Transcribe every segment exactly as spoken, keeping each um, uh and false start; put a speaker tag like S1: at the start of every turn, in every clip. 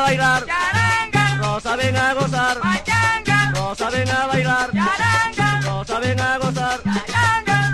S1: a bailar,
S2: charanga,
S1: Rosa ven a gozar,
S2: pachanga,
S1: Rosa ven a bailar,
S2: charanga,
S1: Rosa ven a gozar.
S2: charanga.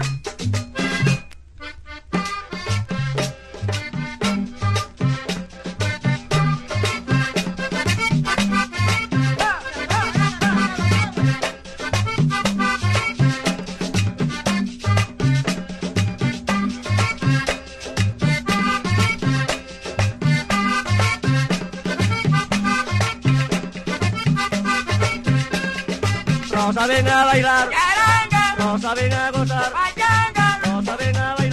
S1: Rosa ven a bailar,
S2: Charanga,
S1: Rosa ven a gozar,
S2: pachanga,
S1: Rosa ven a bailar.